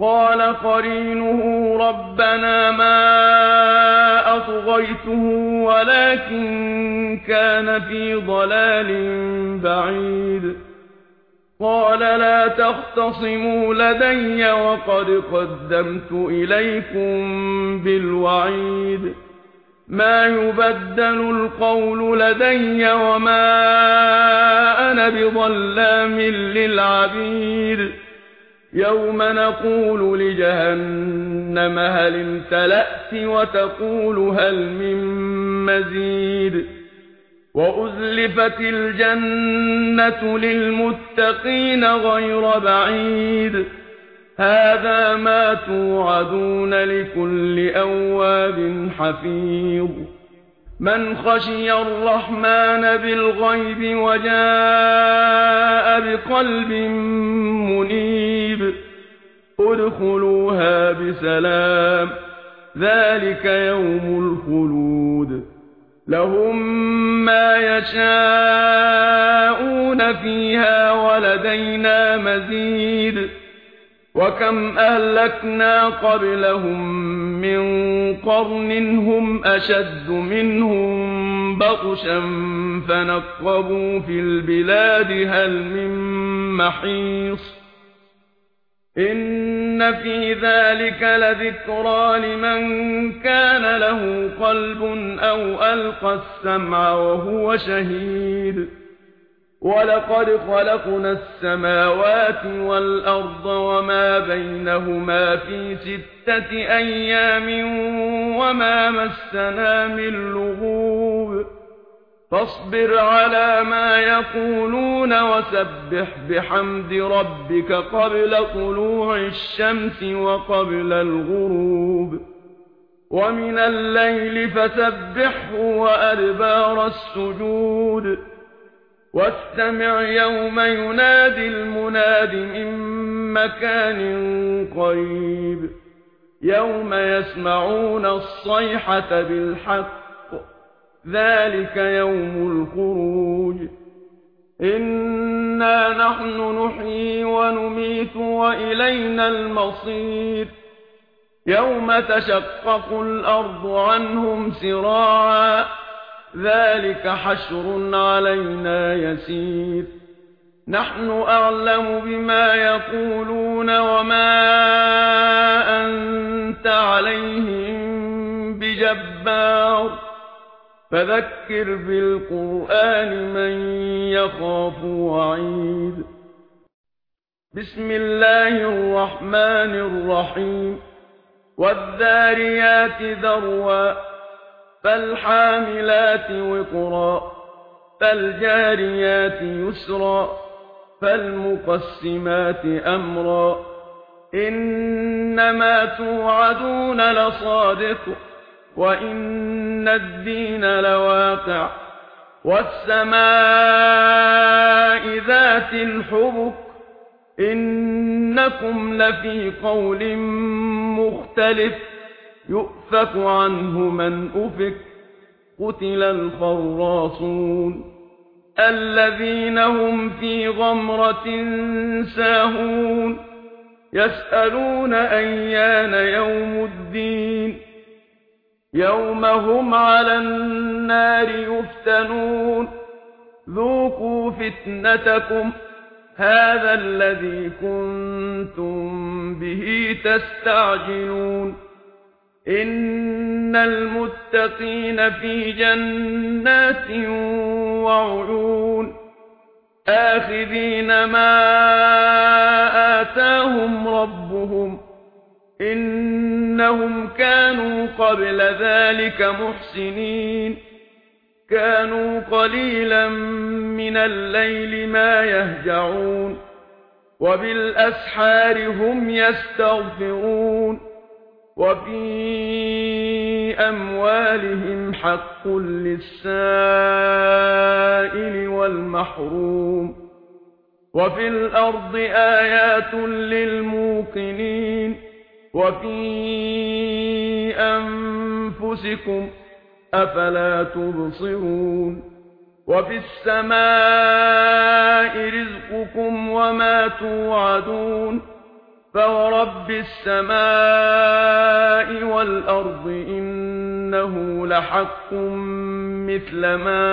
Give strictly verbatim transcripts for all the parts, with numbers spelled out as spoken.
قال قرينه ربنا ما أطغيته ولكن كان في ضلال بعيد قال لا تختصموا لدي وقد قدمت إليكم بالوعيد ما يبدل القول لدي وما أنا بظلام للعبيد يوم نقول لجهنم هل امتلأت وتقول هل من مزيد وأزلفت الجنة للمتقين غير بعيد هذا ما توعدون لكل أواب حفيظ من خشي الرحمن بالغيب وجاء بقلب منيب ادخلوها بسلام ذلك يوم الخلود لهم ما يشاءون فيها ولدينا مزيد وكم أهلكنا قبلهم من قرن هم أشد منهم بطشا فنقبوا في البلاد هل من محيص إن في ذلك لذكرى لمن كان له قلب أو ألقى السمع وهو شهيد ولقد خلقنا السماوات والأرض وما بينهما في ستة أيام وما مسنا من لغوب فاصبر على ما يقولون وسبح بحمد ربك قبل طلوع الشمس وقبل الغروب ومن الليل فسبحه وأدبار السجود واستمع يوم ينادي المناد من مكان قريب يوم يسمعون الصيحة بالحق ذلك يوم الخروج إنا نحن نحيي ونميت وإلينا المصير يوم تشقق الأرض عنهم سراعا ذلك حشر علينا يسير نحن أعلم بما يقولون وما أنت عليهم بجبار فذكر بالقرآن من يخاف وعيد بسم الله الرحمن الرحيم والذاريات ذروا فالحاملات وقرا فالجاريات يسرا فالمقسمات أمرا إنما توعدون لصادق وإن الدين لواقع والسماء ذات الحبك إنكم لفي قول مختلف يؤفك عنه من أفك قتل الخراصون الذين هم في غمرة ساهون يسألون أيان يوم الدين يوم هم على النار يفتنون ذوقوا فتنتكم هذا الذي كنتم به تستعجلون إن المتقين في جنات وعيون آخذين ما آتاهم ربهم إنهم كانوا قبل ذلك محسنين كانوا قليلا من الليل ما يهجعون وبالأسحار هم يستغفرون وفي أموالهم حق للسائل والمحروم وفي الأرض آيات للموقنين وفي أنفسكم أفلا تبصرون وفي السماء رزقكم وما توعدون فورب السماء والأرض إنه لحق مثل ما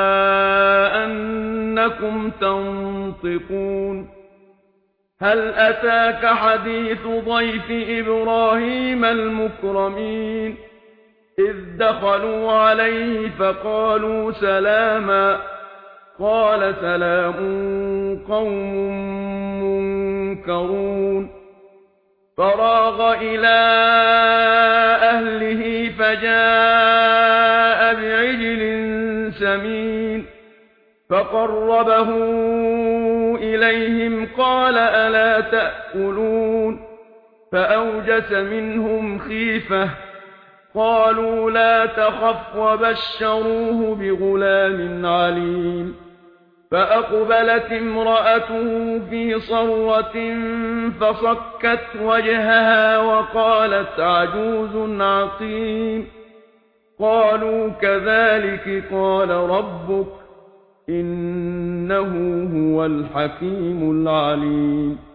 أنكم تنطقون هل أتاك حديث ضيف إبراهيم المكرمين إذ دخلوا عليه فقالوا سلاما قال سلام قوم منكرون فراغ إلى أهله فجاء بعجل سمين فقربه إليهم قال ألا تأكلون فأوجس منهم خيفة قالوا لا تخف وبشروه بغلام عليم فأقبلت امرأته في صرة فصكت وجهها وقالت عجوز عقيم قالوا كذلك قال ربك إنه هو الحكيم العليم